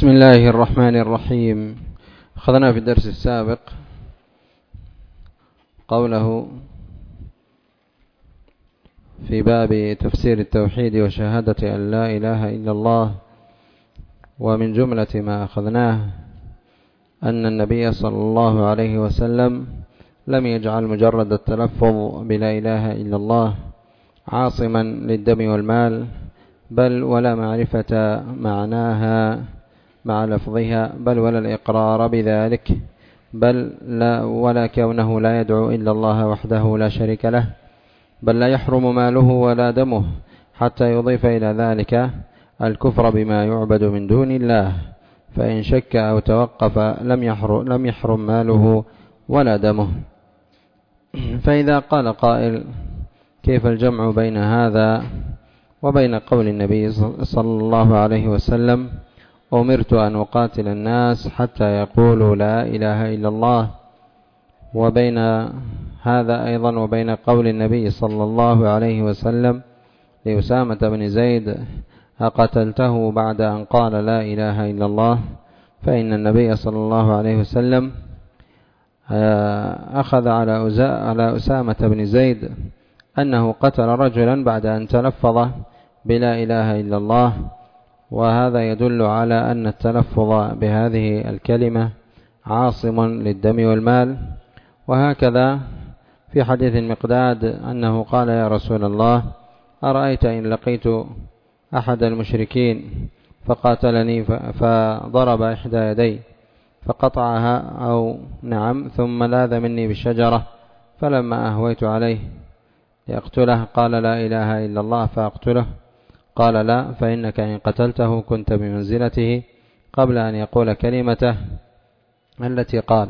بسم الله الرحمن الرحيم. أخذنا في الدرس السابق قوله في باب تفسير التوحيد وشهادة أن لا إله إلا الله، ومن جملة ما أخذناه أن النبي صلى الله عليه وسلم لم يجعل مجرد التلفظ بلا إله إلا الله عاصما للدم والمال، بل ولا معرفة معناها مع لفظها، بل ولا الإقرار بذلك، بل لا ولا كونه لا يدعو إلا الله وحده لا شريك له، بل لا يحرم ماله ولا دمه حتى يضيف إلى ذلك الكفر بما يعبد من دون الله، فإن شك أو توقف لم يحرم ماله ولا دمه. فإذا قال قائل كيف الجمع بين هذا وبين قول النبي صلى الله عليه وسلم أمرت أن أقاتل الناس حتى يقولوا لا إله إلا الله، وبين هذا أيضا وبين قول النبي صلى الله عليه وسلم لأسامة بن زيد أقتلته بعد أن قال لا إله إلا الله؟ فإن النبي صلى الله عليه وسلم أخذ على أسامة بن زيد أنه قتل رجلا بعد أن تلفظ بلا إله إلا الله، وهذا يدل على أن التلفظ بهذه الكلمة عاصم للدم والمال. وهكذا في حديث المقداد أنه قال يا رسول الله أرأيت إن لقيت أحد المشركين فقاتلني فضرب إحدى يدي فقطعها أو نعم ثم لاذ مني بالشجرة، فلما أهويت عليه لأقتله قال لا إله إلا الله فأقتله، قال لا، فإنك إن قتلته كنت بمنزلته قبل أن يقول كلمته التي قال.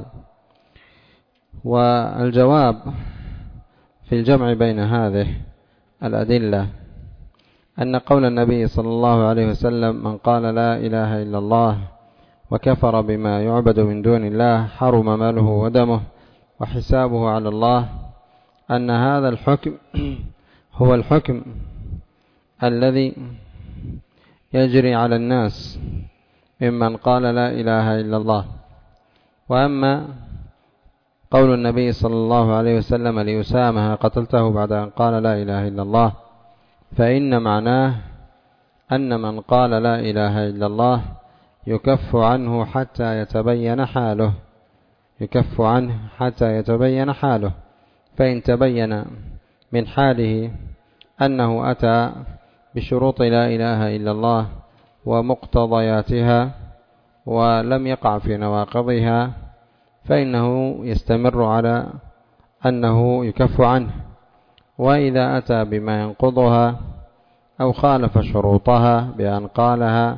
والجواب في الجمع بين هذه الأدلة أن قول النبي صلى الله عليه وسلم من قال لا إله إلا الله وكفر بما يعبد من دون الله حرم ماله ودمه وحسابه على الله، أن هذا الحكم هو الحكم الذي يجري على الناس ممن قال لا إله إلا الله. وأما قول النبي صلى الله عليه وسلم لأسامة قتلته بعد أن قال لا إله إلا الله، فإن معناه أن من قال لا إله إلا الله يكف عنه حتى يتبين حاله، يكف عنه حتى يتبين حاله، فإن تبين من حاله أنه أتى بشروط لا إله إلا الله ومقتضياتها ولم يقع في نواقضها، فإنه يستمر على أنه يكف عنه. وإذا أتى بما ينقضها أو خالف شروطها بأن قالها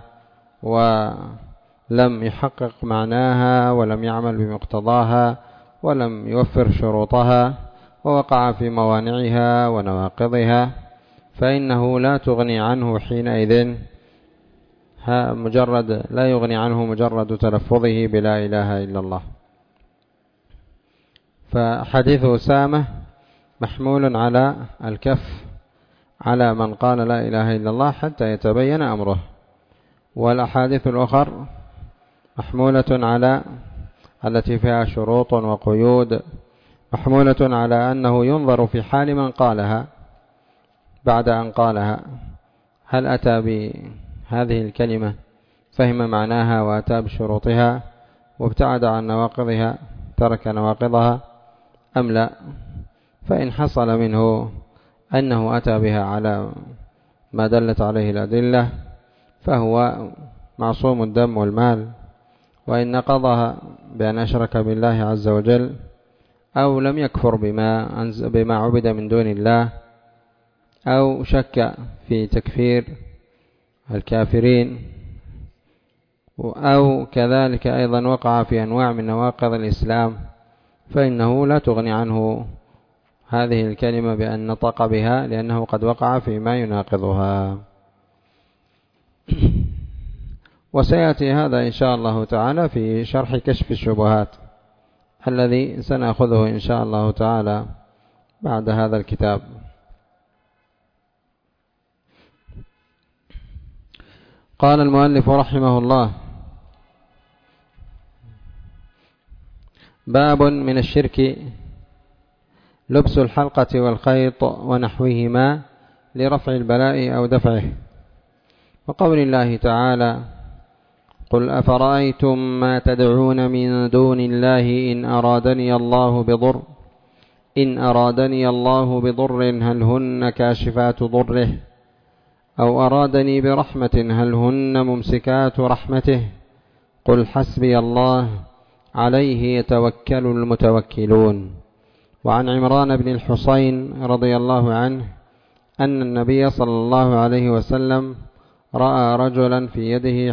ولم يحقق معناها ولم يعمل بمقتضاها ولم يوفر شروطها ووقع في موانعها ونواقضها، فإنه لا تغني عنه حينئذ لا يغني عنه مجرد تلفظه بلا إله إلا الله. فحديث أسامة محمول على الكف على من قال لا إله إلا الله حتى يتبين أمره، والأحاديث الأخر محمولة على التي فيها شروط وقيود، محمولة على أنه ينظر في حال من قالها بعد أن قالها، هل أتى بهذه الكلمة فهم معناها وأتى بشروطها وابتعد عن نواقضها ترك نواقضها أم لا. فإن حصل منه أنه أتى بها على ما دلت عليه الأدلة فهو معصوم الدم والمال، وإن نقضها بأن أشرك بالله عز وجل أو لم يكفر بما عبد من دون الله أو شك في تكفير الكافرين أو كذلك أيضا وقع في أنواع من نواقض الإسلام، فإنه لا تغني عنه هذه الكلمة بأن نطق بها لأنه قد وقع فيما يناقضها. وسيأتي هذا إن شاء الله تعالى في شرح كشف الشبهات الذي سنأخذه إن شاء الله تعالى بعد هذا الكتاب. قال المؤلف رحمه الله باب من الشرك لبس الحلقة والخيط ونحوهما لرفع البلاء أو دفعه. وقول الله تعالى: قل أفرأيتم ما تدعون من دون الله إن أرادني الله بضر هل هن كاشفات ضره أو أرادني برحمة هل هن ممسكات رحمته قل حسبي الله عليه يتوكل المتوكلون. وعن عمران بن الحصين رضي الله عنه أن النبي صلى الله عليه وسلم رأى رجلا في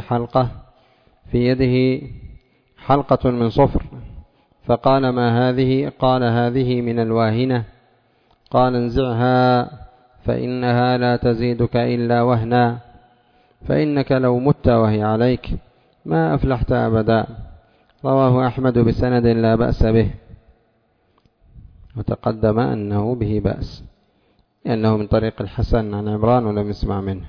يده حلقة من صفر، فقال: ما هذه؟ قال: هذه من الواهنة. قال: انزعها فإنها لا تزيدك إلا وهنا، فإنك لو مت وهي عليك ما أفلحت أبدا. رواه أحمد بسند لا بأس به، وتقدم أنه به بأس لأنه من طريق الحسن عن عمران ولم يسمع منه.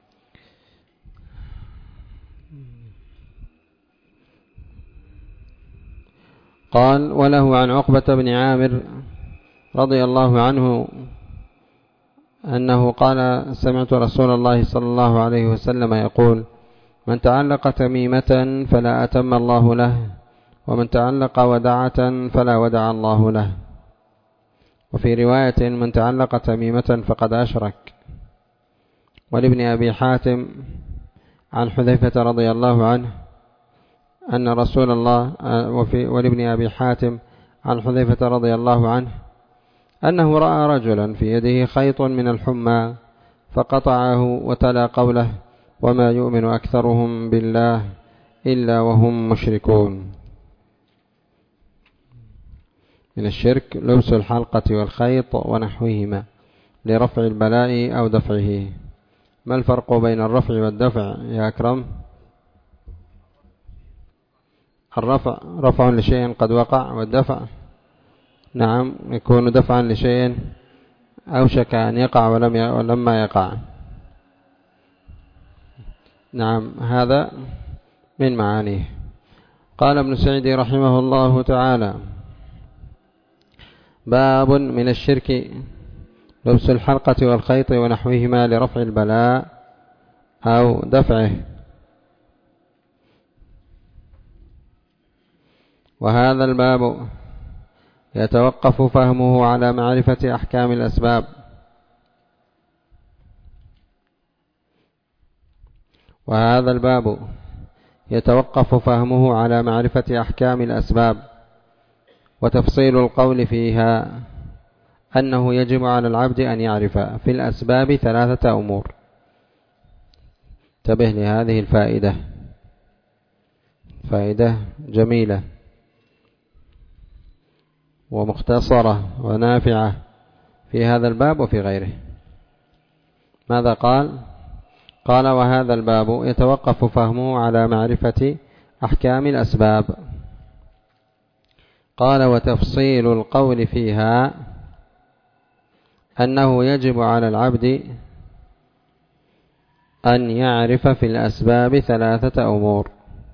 قال: وله عن عقبة بن عامر رضي الله عنه أنه قال: سمعت رسول الله صلى الله عليه وسلم يقول: من تعلق تميمة فلا أتم الله له، ومن تعلق ودعة فلا ودع الله له. وفي رواية: من تعلق تميمة فقد أشرك. ولابن أبي حاتم عن حذيفة رضي الله عنه أن رسول الله ولابن أبي حاتم عن حذيفة رضي الله عنه أنه رأى رجلا في يده خيط من الحمى فقطعه وتلا قوله: وما يؤمن أكثرهم بالله إلا وهم مشركون. من الشرك لبس الحلقة والخيط ونحوهما لرفع البلاء أو دفعه. ما الفرق بين الرفع والدفع يا أكرم؟ الرفع رفع لشيء قد وقع، والدفع نعم يكون دفعا لشيء أوشك أن يقع ولما يقع. نعم هذا من معانيه. قال ابن سعيد رحمه الله تعالى: باب من الشرك لبس الحلقة والخيط ونحوهما لرفع البلاء أو دفعه. وهذا الباب يتوقف فهمه على معرفة أحكام الأسباب. وهذا الباب يتوقف فهمه على معرفة أحكام الأسباب، وتفصيل القول فيها أنه يجب على العبد أن يعرف في الأسباب 3 أمور. انتبه لهذه الفائدة، فائدة جميلة ومختصرة ونافعة في هذا الباب وفي غيره. ماذا قال؟ قال: وهذا الباب يتوقف فهمه على معرفة أحكام الأسباب. قال: وتفصيل القول فيها أنه يجب على العبد أن يعرف في الأسباب 3 أمور.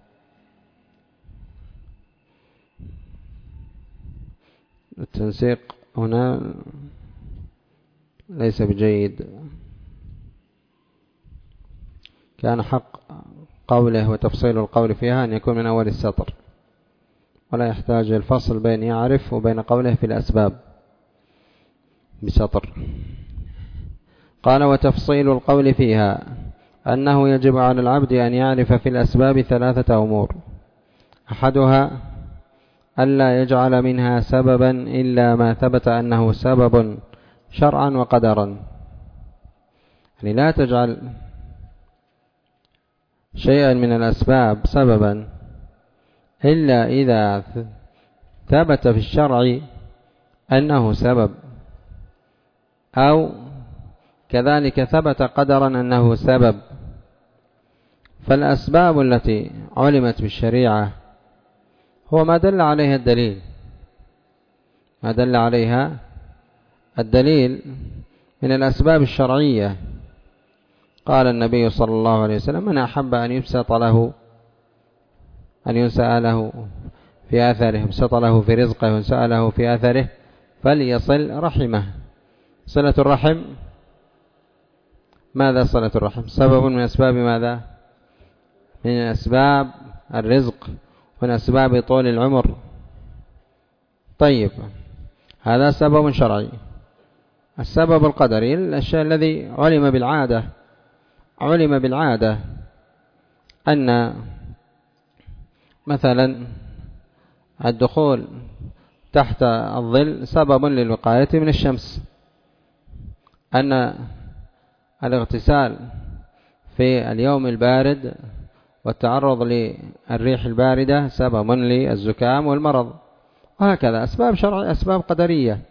التنسيق هنا ليس بجيد، كان حق قوله وتفصيل القول فيها أن يكون من أول السطر، ولا يحتاج الفصل بين يعرف وبين قوله في الأسباب بسطر. قال: وتفصيل القول فيها أنه يجب على العبد أن يعرف في الأسباب 3 أمور. أحدها ألا يجعل منها سببا إلا ما ثبت أنه سبب شرعا وقدرا. يعني لا تجعل شيئا من الأسباب سببا إلا إذا ثبت في الشرع أنه سبب، أو كذلك ثبت قدرا أنه سبب. فالأسباب التي علمت بالشريعة هو ما دل عليها الدليل، ما دل عليها الدليل من الأسباب الشرعية. قال النبي صلى الله عليه وسلم: من أحب أن يبسط له أن ينسأ له في أثره، بسط له في رزقه، وسأله في أثره، فليصل رحمه. صلة الرحم، ماذا صلة الرحم؟ سبب من أسباب ماذا؟ من أسباب الرزق، من أسباب طول العمر. طيب، هذا سبب شرعي. السبب القدري، الشيء الذي علم بالعادة أن مثلا الدخول تحت الظل سبب للوقاية من الشمس، أن الاغتسال في اليوم البارد والتعرض للريح الباردة سبب للزكام والمرض، وهكذا أسباب شرعية، أسباب قدرية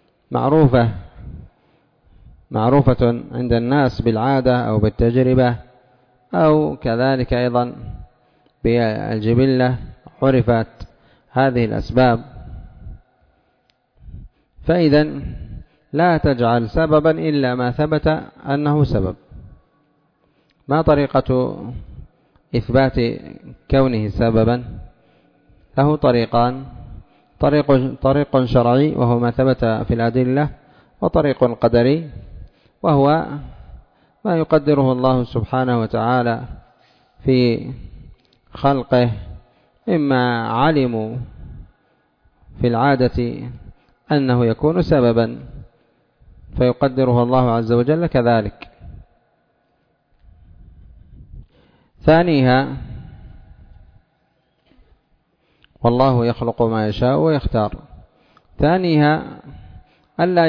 معروفة عند الناس بالعادة أو بالتجربة، أو كذلك أيضا بالجبلة عرفت هذه الأسباب. فإذا لا تجعل سببا إلا ما ثبت أنه سبب. ما طريقة إثبات كونه سببا؟ له طريقان: طريق شرعي وهو ما ثبت في الأدلة، وطريق قدري وهو ما يقدره الله سبحانه وتعالى في خلقه، إما علموا في العادة أنه يكون سببا فيقدره الله عز وجل كذلك. ثانيها: والله يخلق ما يشاء ويختار. ثانيها: ألا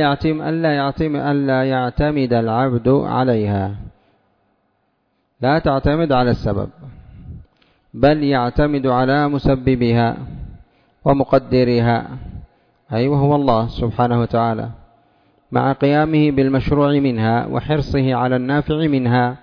يعتمد العبد عليها، لا تعتمد على السبب، بل يعتمد على مسببها ومقدرها، أي وهو الله سبحانه وتعالى، مع قيامه بالمشروع منها وحرصه على النافع منها.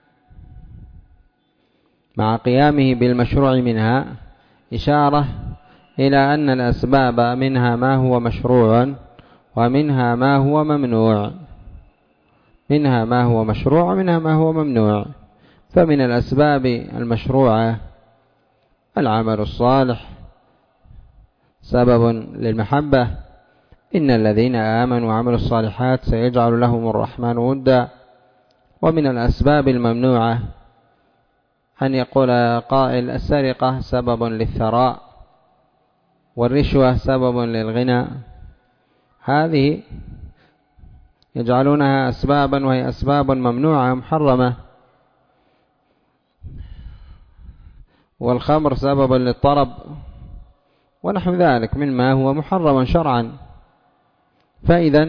مع قيامه بالمشروع منها إشارة إلى أن الأسباب منها ما هو مشروع ومنها ما هو ممنوع، منها ما هو مشروع ومنها ما هو ممنوع. فمن الأسباب المشروعة العمل الصالح، سبب للمحبة: إن الذين آمنوا وعملوا الصالحات سيجعل لهم الرحمن ودا. ومن الأسباب الممنوعة أن يقول قائل: السرقة سبب للثراء، والرشوة سبب للغنى. هذه يجعلونها أسبابا، وهي أسباب ممنوعة محرمة. والخمر سبب للطرب، ونحو ذلك مما هو محرم شرعا. فإذا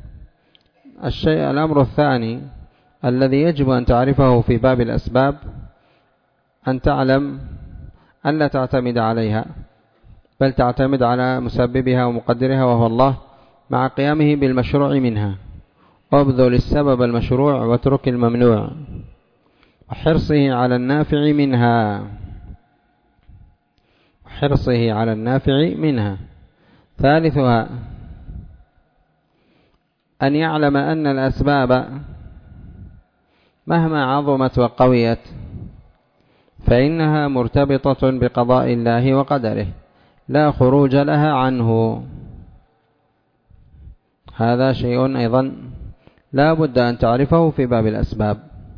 الأمر الثاني الذي يجب أن تعرفه في باب الأسباب أن تعلم أن لا تعتمد عليها، بل تعتمد على مسببها ومقدرها وهو الله، مع قيامه بالمشروع منها. وابذل السبب المشروع واترك الممنوع، وحرصه على النافع منها. ثالثها أن يعلم أن الأسباب مهما عظمت وقويت فإنها مرتبطة بقضاء الله وقدره، لا خروج لها عنه. هذا شيء أيضا لا بد أن تعرفه في باب الأسباب،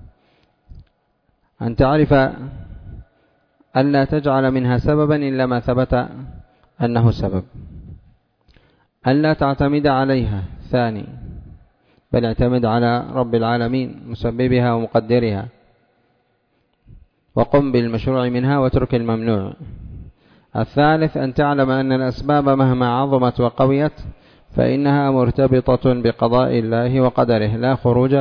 أن تعرف أن لا تجعل منها سببا إلا ما ثبت أنه سبب، أن لا تعتمد عليها ثاني، بل اعتمد على رب العالمين مسببها ومقدرها، وقم بالمشروع منها واترك الممنوع. الثالث أن تعلم أن الأسباب مهما عظمت وقويت فإنها مرتبطة بقضاء الله وقدره، لا خروج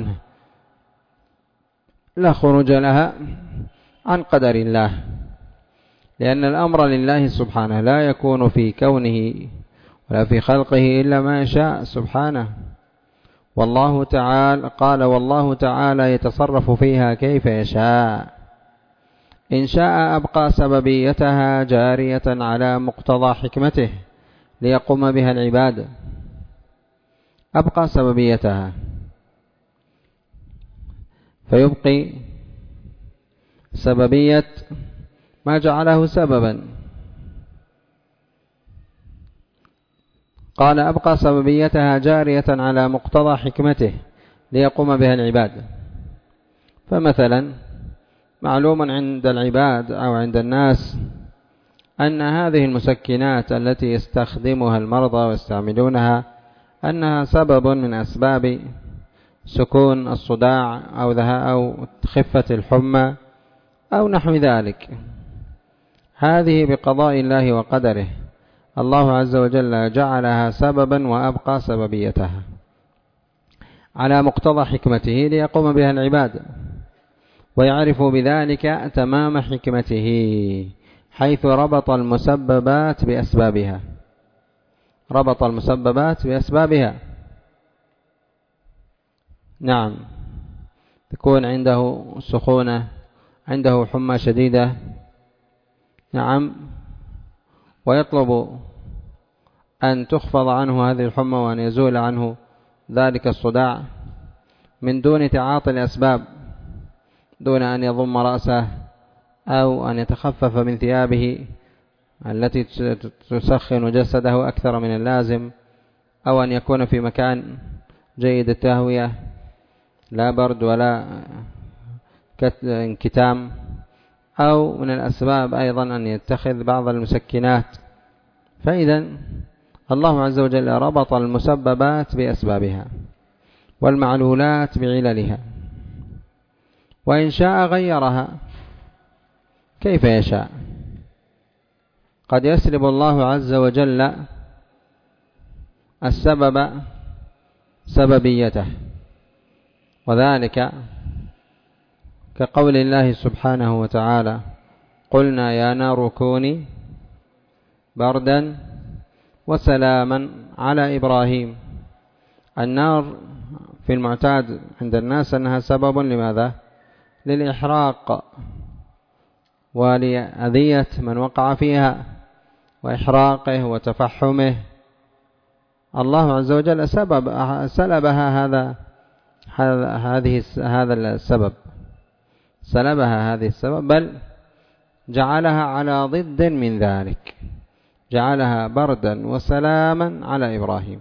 لها عن قدر الله، لأن الأمر لله سبحانه، لا يكون في كونه ولا في خلقه إلا ما يشاء سبحانه. والله تعالى يتصرف فيها كيف يشاء. إن شاء أبقى سببيتها جارية على مقتضى حكمته ليقوم بها العباد، أبقى سببيتها فيبقي سببية ما جعله سببا. قال أبقى سببيتها جارية على مقتضى حكمته ليقوم بها العباد. فمثلا معلوم عند العباد أو عند الناس أن هذه المسكنات التي يستخدمها المرضى ويستعملونها أنها سبب من أسباب سكون الصداع أو خفة الحمى أو نحو ذلك. هذه بقضاء الله وقدره، الله عز وجل جعلها سببا وأبقى سببيتها على مقتضى حكمته ليقوم بها العباد ويعرفوا بذلك تمام حكمته، حيث ربط المسببات بأسبابها. ربط المسببات بأسبابها. نعم، تكون عنده سخونة، عنده حمى شديدة، نعم، ويطلب أن تخفض عنه هذه الحمى وأن يزول عنه ذلك الصداع من دون تعاطي الأسباب، دون أن يضم رأسه أو أن يتخفف من ثيابه التي تسخن جسده أكثر من اللازم، أو أن يكون في مكان جيد التهوية لا برد ولا انكتام، أو من الأسباب أيضا أن يتخذ بعض المسكنات. فإذا الله عز وجل ربط المسببات بأسبابها والمعلولات بعللها، وإن شاء غيرها كيف يشاء. قد يسلب الله عز وجل السبب سببيته، وذلك كقول الله سبحانه وتعالى: قلنا يا نار كوني بردا وسلاما على إبراهيم. النار في المعتاد عند الناس أنها سبب لماذا؟ للإحراق ولأذية من وقع فيها وإحراقه وتفحمه. الله عز وجل سلبها هذا السبب، سلبها هذه السبب، بل جعلها على ضد من ذلك، جعلها بردا وسلاما على إبراهيم.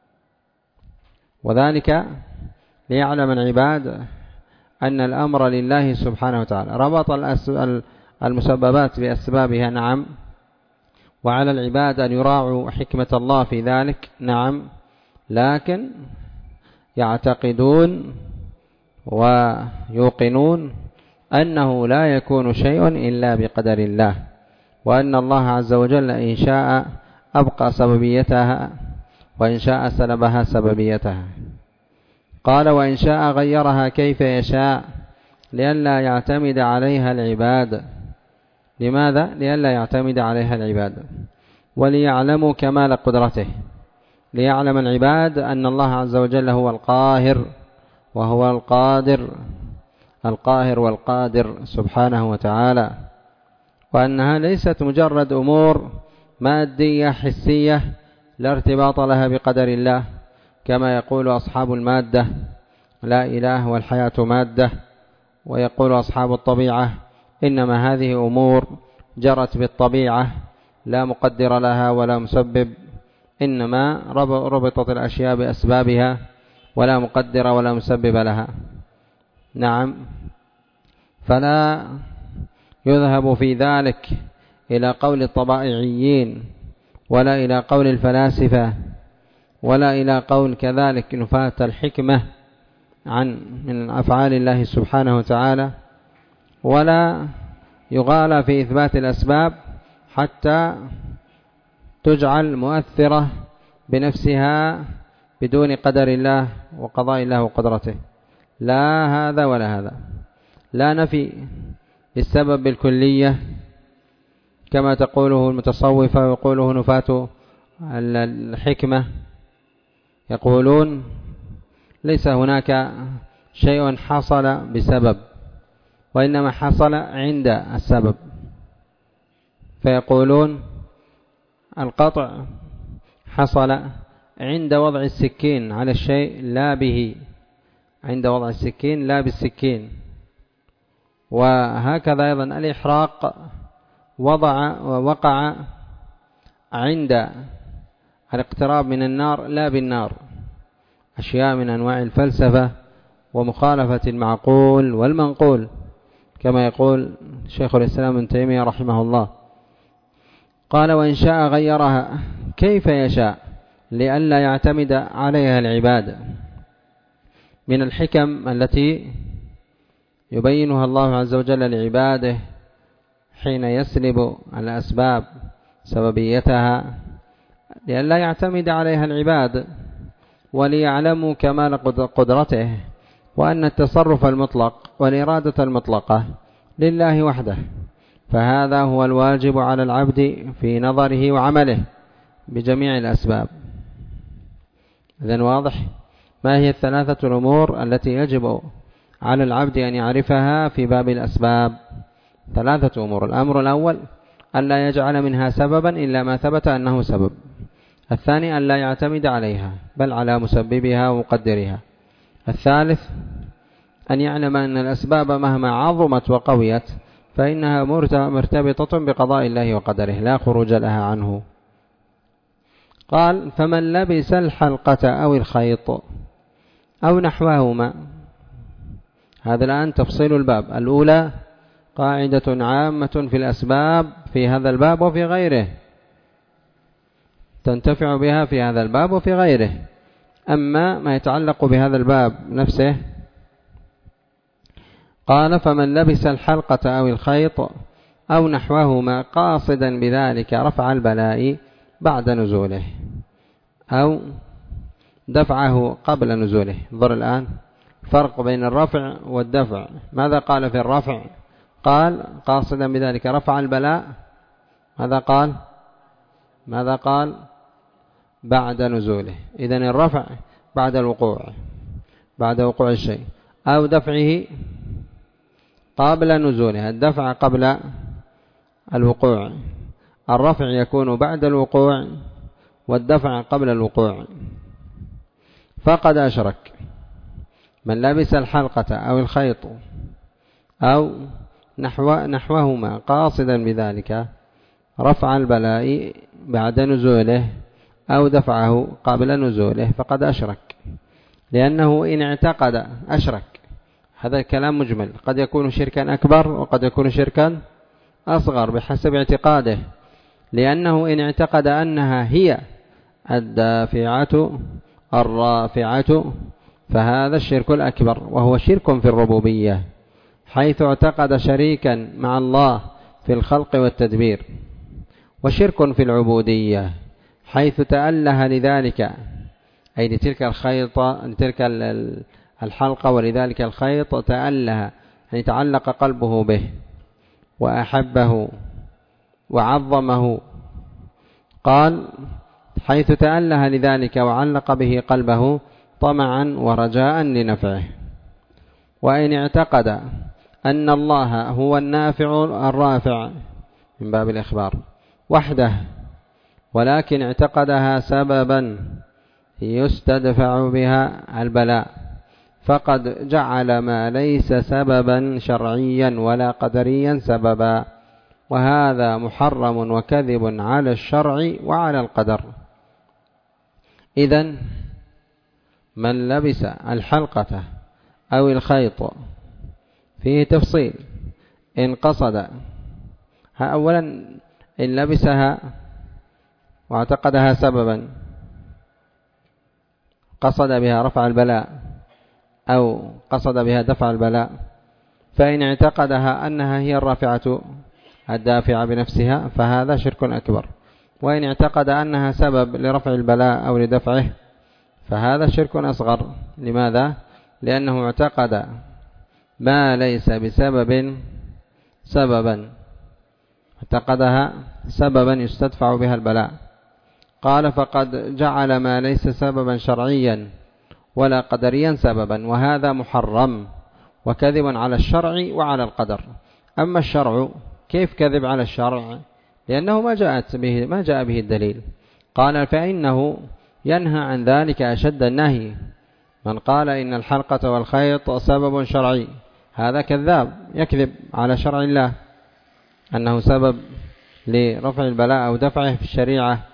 وذلك ليعلم العباد أن الأمر لله سبحانه وتعالى. ربط المسببات بأسبابها، نعم، وعلى العباد أن يراعوا حكمة الله في ذلك، نعم، لكن يعتقدون ويوقنون أنه لا يكون شيء إلا بقدر الله، وأن الله عز وجل إن شاء أبقى سببيتها وإن شاء سلبها سببيتها. قال: وإن شاء غيرها كيف يشاء، لئلا يعتمد عليها العباد. لماذا؟ لئلا يعتمد عليها العباد وليعلموا كمال قدرته، ليعلم العباد أن الله عز وجل هو القاهر وهو القاهر والقادر سبحانه وتعالى، وأنها ليست مجرد أمور مادية حسية لا ارتباط لها بقدر الله، كما يقول أصحاب المادة: لا إله والحياة مادة. ويقول أصحاب الطبيعة: إنما هذه أمور جرت بالطبيعة لا مقدر لها ولا مسبب، إنما ربطت الأشياء بأسبابها ولا مقدر ولا مسبب لها. نعم، فلا يذهب في ذلك إلى قول الطبائعيين ولا إلى قول الفلاسفة ولا إلى قول كذلك نفاة الحكمة من أفعال الله سبحانه وتعالى، ولا يغالى في إثبات الأسباب حتى تجعل مؤثرة بنفسها بدون قدر الله وقضاء الله وقدرته. لا هذا ولا هذا. لا نفي السبب بالكلية كما تقوله المتصوفة ويقوله نفاة الحكمة، يقولون ليس هناك شيء حصل بسبب، وإنما حصل عند السبب. فيقولون القطع حصل عند وضع السكين على الشيء لا به، عند وضع السكين لا بالسكين. وهكذا أيضا الإحراق وقع عند الاقتراب من النار لا بالنار، أشياء من أنواع الفلسفة ومخالفة المعقول والمنقول، كما يقول شيخ الإسلام ابن تيمية رحمه الله. قال: وإن شاء غيرها كيف يشاء لئلا يعتمد عليها العباد. من الحكم التي يبينها الله عز وجل لعباده حين يسلب الأسباب سببيتها لئلا يعتمد عليها العباد، وليعلموا كمال قدرته، وأن التصرف المطلق والإرادة المطلقة لله وحده، فهذا هو الواجب على العبد في نظره وعمله بجميع الأسباب. إذن واضح ما هي الثلاثة الأمور التي يجب على العبد أن يعرفها في باب الأسباب؟ ثلاثة أمور. الأمر الأول ألا يجعل منها سببا إلا ما ثبت أنه سبب. الثاني ألا يعتمد عليها بل على مسببها ومقدرها. الثالث أن يعلم أن الأسباب مهما عظمت وقويت فإنها مرتبطة بقضاء الله وقدره لا خروج لها عنه. قال: فمن لبس الحلقة أو الخيط أو نحوهما. هذا الآن تفصيل الباب. الأولى قاعدة عامة في الأسباب في هذا الباب وفي غيره، تنتفع بها في هذا الباب وفي غيره. أما ما يتعلق بهذا الباب نفسه، قال: فمن لبس الحلقة أو الخيط أو نحوهما قاصدا بذلك رفع البلاء بعد نزوله أو دفعه قبل نزوله. انظر الآن فرق بين الرفع والدفع. ماذا قال في الرفع؟ قال قاصدا بذلك رفع البلاء. ماذا قال؟ بعد نزوله. إذن الرفع بعد الوقوع، بعد وقوع الشيء، أو دفعه قبل نزوله. الدفع قبل الوقوع، الرفع يكون بعد الوقوع والدفع قبل الوقوع. فقد أشرك من لبس الحلقة أو الخيط أو نحوهما قاصدا بذلك رفع البلاء بعد نزوله أو دفعه قبل نزوله فقد أشرك، لأنه إن اعتقد أشرك. هذا الكلام مجمل، قد يكون شركا أكبر وقد يكون شركا أصغر بحسب اعتقاده، لأنه إن اعتقد أنها هي الدافعة الرافعة فهذا الشرك الأكبر، وهو شرك في الربوبية، حيث اعتقد شريكا مع الله في الخلق والتدبير، وشرك في العبودية حيث تأله لذلك، أي لتلك الخيطة، لتلك الحلقة ولذلك الخيط تأله، يعني تعلق قلبه به وأحبه وعظمه. قال حيث تأله لذلك وعلق به قلبه طمعا ورجاء لنفعه. وإن اعتقد أن الله هو النافع الرافع من باب الإخبار وحده، ولكن اعتقدها سببا يستدفع بها البلاء، فقد جعل ما ليس سببا شرعيا ولا قدريا سببا، وهذا محرم وكذب على الشرع وعلى القدر. إذن من لبس الحلقة أو الخيط فيه تفصيل. إن قصد أولا إن لبسها واعتقدها سببا قصد بها رفع البلاء أو قصد بها دفع البلاء، فإن اعتقدها أنها هي الرافعة الدافعة بنفسها فهذا شرك أكبر. وإن اعتقد أنها سبب لرفع البلاء أو لدفعه فهذا شرك أصغر. لماذا؟ لأنه اعتقد ما ليس بسبب سببا، اعتقدها سببا يستدفع بها البلاء. قال فقد جعل ما ليس سببا شرعيا ولا قدريا سببا، وهذا محرم وكذب على الشرع وعلى القدر. أما الشرع كيف كذب على الشرع؟ لأنه ما جاء به الدليل. قال فإنه ينهى عن ذلك أشد النهي. من قال إن الحلقة والخيط سبب شرعي هذا كذاب، يكذب على شرع الله أنه سبب لرفع البلاء أو دفعه في الشريعة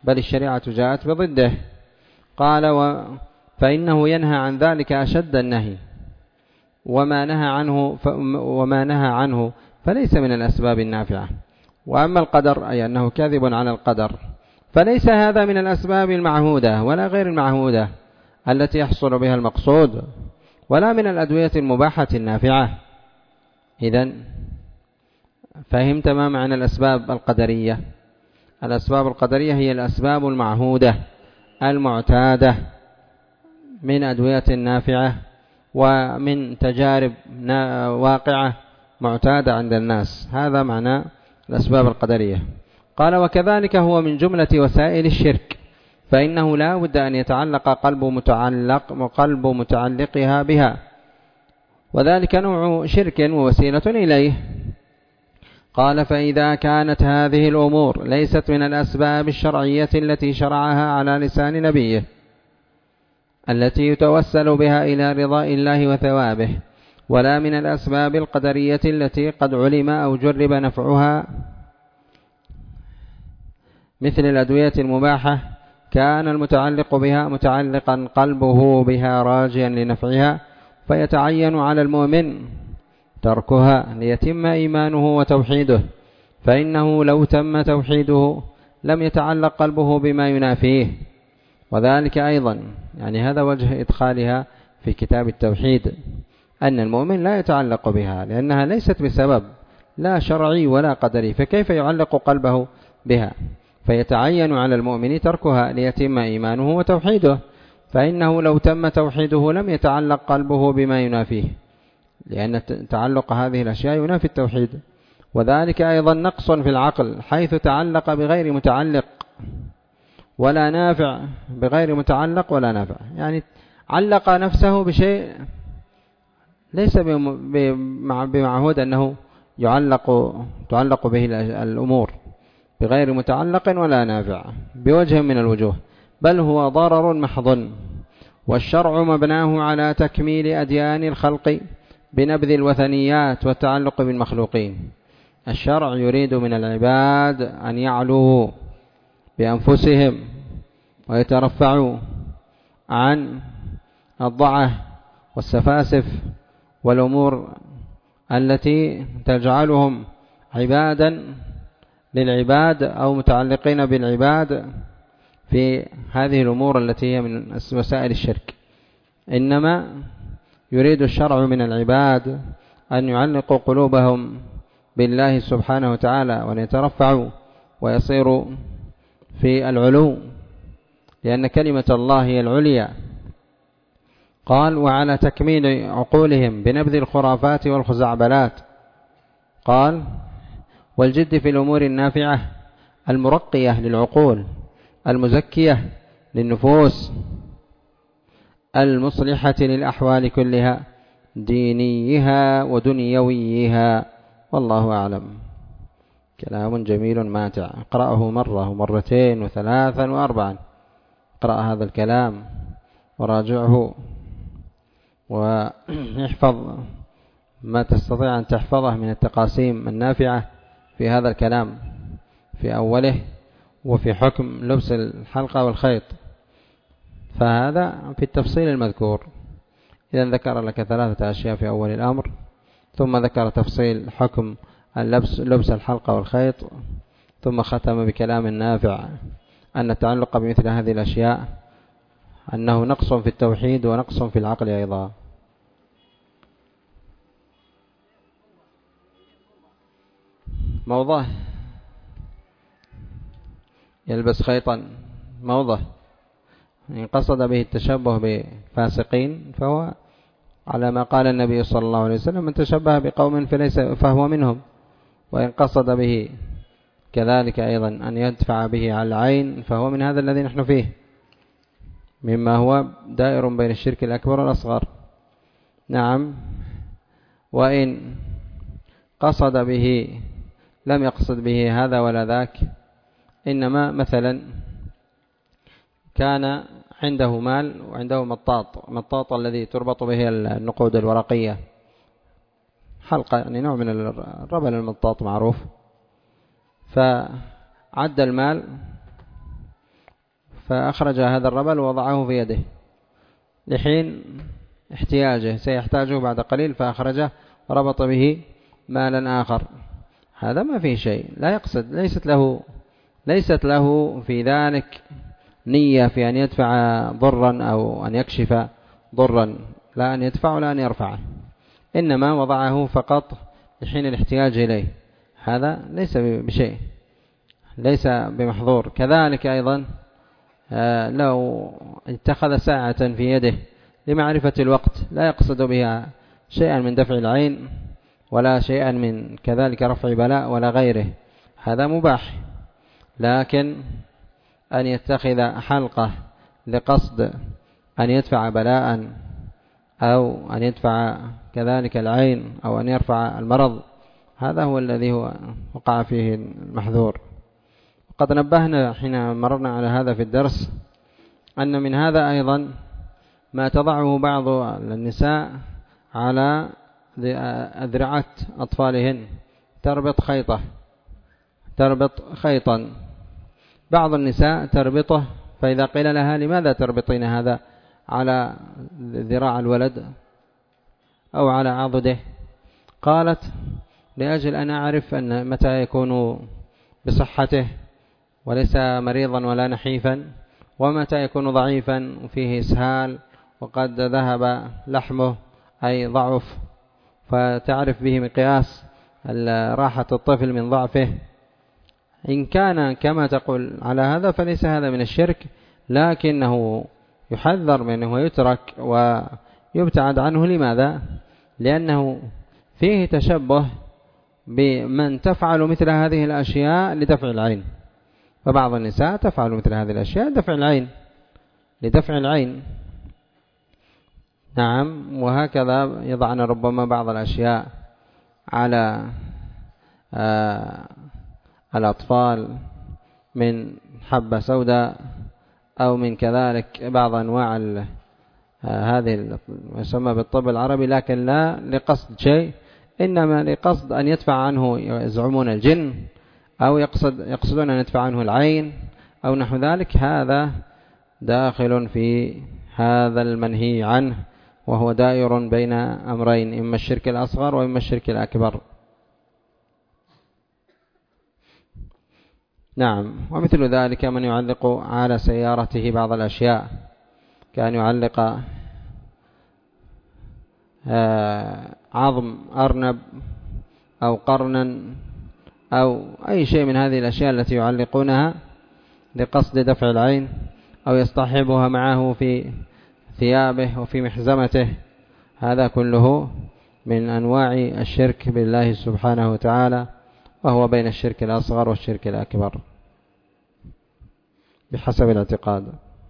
بل الشريعة جاءت بضده. قال فإنه ينهى عن ذلك أشد النهي، وما نهى عنه فليس من الأسباب النافعة. وأما القدر أي أنه كاذب على القدر فليس هذا من الأسباب المعهودة ولا غير المعهودة التي يحصل بها المقصود، ولا من الأدوية المباحة النافعة. إذن فهمت ما معنى الأسباب القدرية؟ الأسباب القدرية هي الأسباب المعهودة المعتادة من أدوية نافعة ومن تجارب واقعة معتادة عند الناس، هذا معنى الأسباب القدرية. قال وكذلك هو من جملة وسائل الشرك، فإنه لا بد أن يتعلق قلب متعلقها بها، وذلك نوع شرك ووسيلة إليه. قال فإذا كانت هذه الأمور ليست من الأسباب الشرعية التي شرعها على لسان نبيه التي يتوسل بها إلى رضاء الله وثوابه، ولا من الأسباب القدرية التي قد علم أو جرب نفعها مثل الأدوية المباحة، كان المتعلق بها متعلقا قلبه بها راجيا لنفعها، فيتعين على المؤمن تركها ليتم إيمانه وتوحيده، فإنه لو تم توحيده لم يتعلق قلبه بما ينافيه. وذلك أيضا يعني هذا وجه إدخالها في كتاب التوحيد، أن المؤمن لا يتعلق بها لأنها ليست بسبب لا شرعي ولا قدري، فكيف يعلق قلبه بها؟ فيتعين على المؤمن تركها ليتم إيمانه وتوحيده، فإنه لو تم توحيده لم يتعلق قلبه بما ينافيه، لأن تعلق هذه الأشياء ينافي التوحيد. وذلك أيضا نقص في العقل، حيث تعلق بغير متعلق ولا نافع، بغير متعلق ولا نافع، يعني علق نفسه بشيء ليس بمعهود أنه تعلق به الأمور، بغير متعلق ولا نافع بوجه من الوجوه، بل هو ضرر محض. والشرع مبناه على تكميل أديان الخلق بنبذ الوثنيات والتعلق بالمخلوقين. الشرع يريد من العباد أن يعلوا بأنفسهم ويترفعوا عن الضعة والسفاسف والأمور التي تجعلهم عبادا للعباد أو متعلقين بالعباد في هذه الأمور التي هي من وسائل الشرك. إنما يريد الشرع من العباد أن يعلقوا قلوبهم بالله سبحانه وتعالى، وأن يترفعوا ويصيروا في العلو، لأن كلمة الله هي العليا. قال وعلى تكميل عقولهم بنبذ الخرافات والخزعبلات. قال والجد في الأمور النافعة المرقية للعقول المزكية للنفوس المصلحة للأحوال كلها دينيها ودنيويها. والله أعلم. كلام جميل ماتع، اقرأه مرة ومرتين وثلاثا وأربعا، اقرأ هذا الكلام وراجعه ويحفظ ما تستطيع أن تحفظه من التقاسيم النافعة في هذا الكلام في أوله، وفي حكم لبس الحلقة والخيط، فهذا في التفصيل المذكور. إذا ذكر لك 3 أشياء في أول الأمر، ثم ذكر تفصيل حكم لبس الحلقة والخيط، ثم ختم بكلام نافع أن التعلق بمثل هذه الأشياء أنه نقص في التوحيد ونقص في العقل أيضا. موضة يلبس خيطا موضة إن قصد به التشبه بفاسقين فهو على ما قال النبي صلى الله عليه وسلم من تشبه بقوم فهو منهم، وإن قصد به كذلك أيضا أن يدفع به على العين فهو من هذا الذي نحن فيه، مما هو دائر بين الشرك الأكبر والأصغر. نعم. وإن قصد به لم يقصد به هذا ولا ذاك، إنما مثلا كان عنده مال وعنده مطاط الذي تربط به النقود الورقية، حلقة يعني نوع من الربل المطاط معروف، فعد المال فأخرج هذا الرمل ووضعه في يده لحين احتياجه، سيحتاجه بعد قليل فأخرجه وربط به مالا آخر. هذا ما فيه شيء، لا يقصد، ليست له في ذلك نية في أن يدفع ضرا أو أن يكشف ضرا، لا أن يدفع ولا أن يرفعه، إنما وضعه فقط لحين الاحتياج إليه. هذا ليس بشيء، ليس بمحظور. كذلك أيضا لو اتخذ ساعة في يده لمعرفة الوقت، لا يقصد بها شيئا من دفع العين ولا شيئا من كذلك رفع بلاء ولا غيره، هذا مباح. لكن أن يتخذ حلقة لقصد أن يدفع بلاء أو أن يدفع كذلك العين أو أن يرفع المرض، هذا هو الذي وقع فيه المحذور. وقد نبهنا حين مررنا على هذا في الدرس أن من هذا أيضا ما تضعه بعض النساء على أذرعة أطفالهن، تربط خيطا. بعض النساء تربطه، فإذا قيل لها لماذا تربطين هذا على ذراع الولد أو على عضده، قالت لأجل أن أعرف أن متى يكون بصحته وليس مريضا ولا نحيفا، ومتى يكون ضعيفا وفيه إسهال وقد ذهب لحمه أي ضعف، فتعرف به مقياس راحة الطفل من ضعفه. إن كان كما تقول على هذا فليس هذا من الشرك، لكنه يحذر منه ويترك ويبتعد عنه. لماذا؟ لأنه فيه تشبه بمن تفعل مثل هذه الأشياء لدفع العين، فبعض النساء تفعل مثل هذه الأشياء لدفع العين. نعم، وهكذا يضعن ربما بعض الأشياء على الأطفال من حبة سوداء أو من كذلك بعض أنواع هذه يسمى بالطب العربي، لكن لا لقصد شيء، إنما لقصد أن يدفع عنه، يزعمون الجن، أو يقصدون أن يدفع عنه العين أو نحو ذلك. هذا داخل في هذا المنهي عنه، وهو دائر بين أمرين، إما الشرك الأصغر وإما الشرك الأكبر. نعم. ومثل ذلك من يعلق على سيارته بعض الأشياء، كان يعلق عظم أرنب أو قرنا أو أي شيء من هذه الأشياء التي يعلقونها لقصد دفع العين، أو يصطحبها معه في ثيابه وفي محزمته، هذا كله من أنواع الشرك بالله سبحانه وتعالى، وهو بين الشرك الأصغر والشرك الأكبر بحسب الاعتقاد.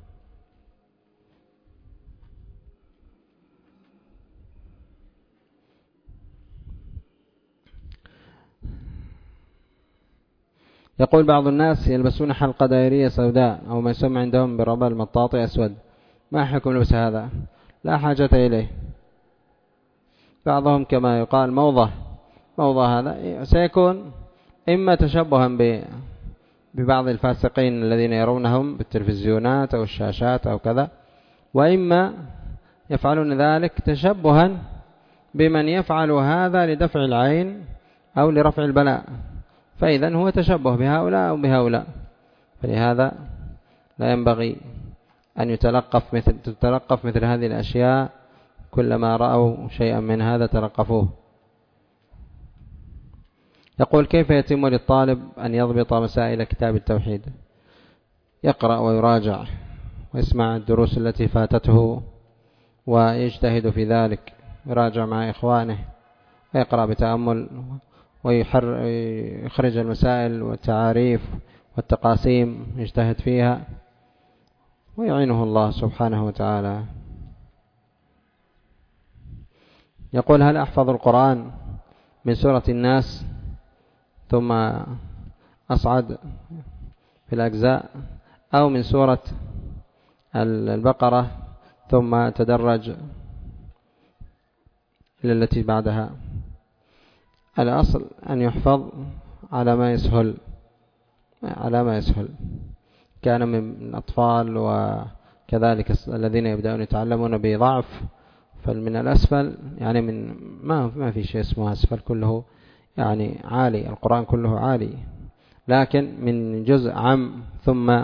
يقول بعض الناس يلبسون حلقة دائرية سوداء أو ما يسمى عندهم بربا المطاطي أسود، ما حكم لبس هذا؟ لا حاجة إليه. بعضهم كما يقال موضة هذا سيكون إما تشبها ببعض الفاسقين الذين يرونهم بالتلفزيونات أو الشاشات أو كذا، وإما يفعلون ذلك تشبها بمن يفعل هذا لدفع العين أو لرفع البلاء، فإذا هو تشبه بهؤلاء أو بهؤلاء. فلهذا لا ينبغي أن تتلقف مثل هذه الأشياء، كلما رأوا شيئا من هذا تلقفوه. يقول كيف يتم للطالب أن يضبط مسائل كتاب التوحيد؟ يقرأ ويراجع ويسمع الدروس التي فاتته ويجتهد في ذلك، يراجع مع إخوانه ويقرأ بتأمل ويخرج المسائل والتعاريف والتقاسيم، يجتهد فيها ويعينه الله سبحانه وتعالى. يقول هل أحفظ القرآن من سورة الناس ثم أصعد في الأجزاء، أو من سورة البقرة ثم تدرج إلى التي بعدها؟ الأصل أن يحفظ على ما يسهل، كان من أطفال وكذلك الذين يبدأون يتعلمون بضعف، فمن الأسفل يعني من ما في شيء اسمه أسفل، كله يعني عالي، القرآن كله عالي، لكن من جزء عام ثم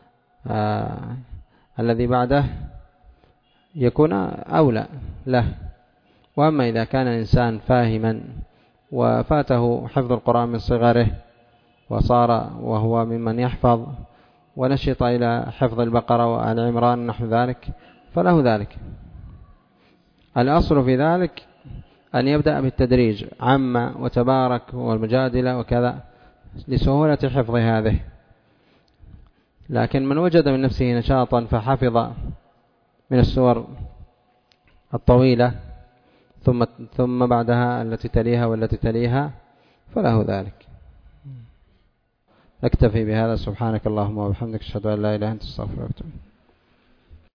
الذي بعده يكون أولى له. وأما إذا كان إنسان فاهما وفاته حفظ القرآن من صغره وصار وهو ممن يحفظ ونشط إلى حفظ البقرة وآل عمران نحو ذلك فله ذلك. الأصل في ذلك أن يبدأ بالتدريج، عم وتبارك والمجادلة وكذا، لسهولة حفظ هذه. لكن من وجد من نفسه نشاطا فحفظ من السور الطويلة ثم بعدها التي تليها والتي تليها فله ذلك. نكتفي بهذا. سبحانك اللهم وبحمدك، اشهد ان لا اله الا انت، استغفرك واتوب اليك.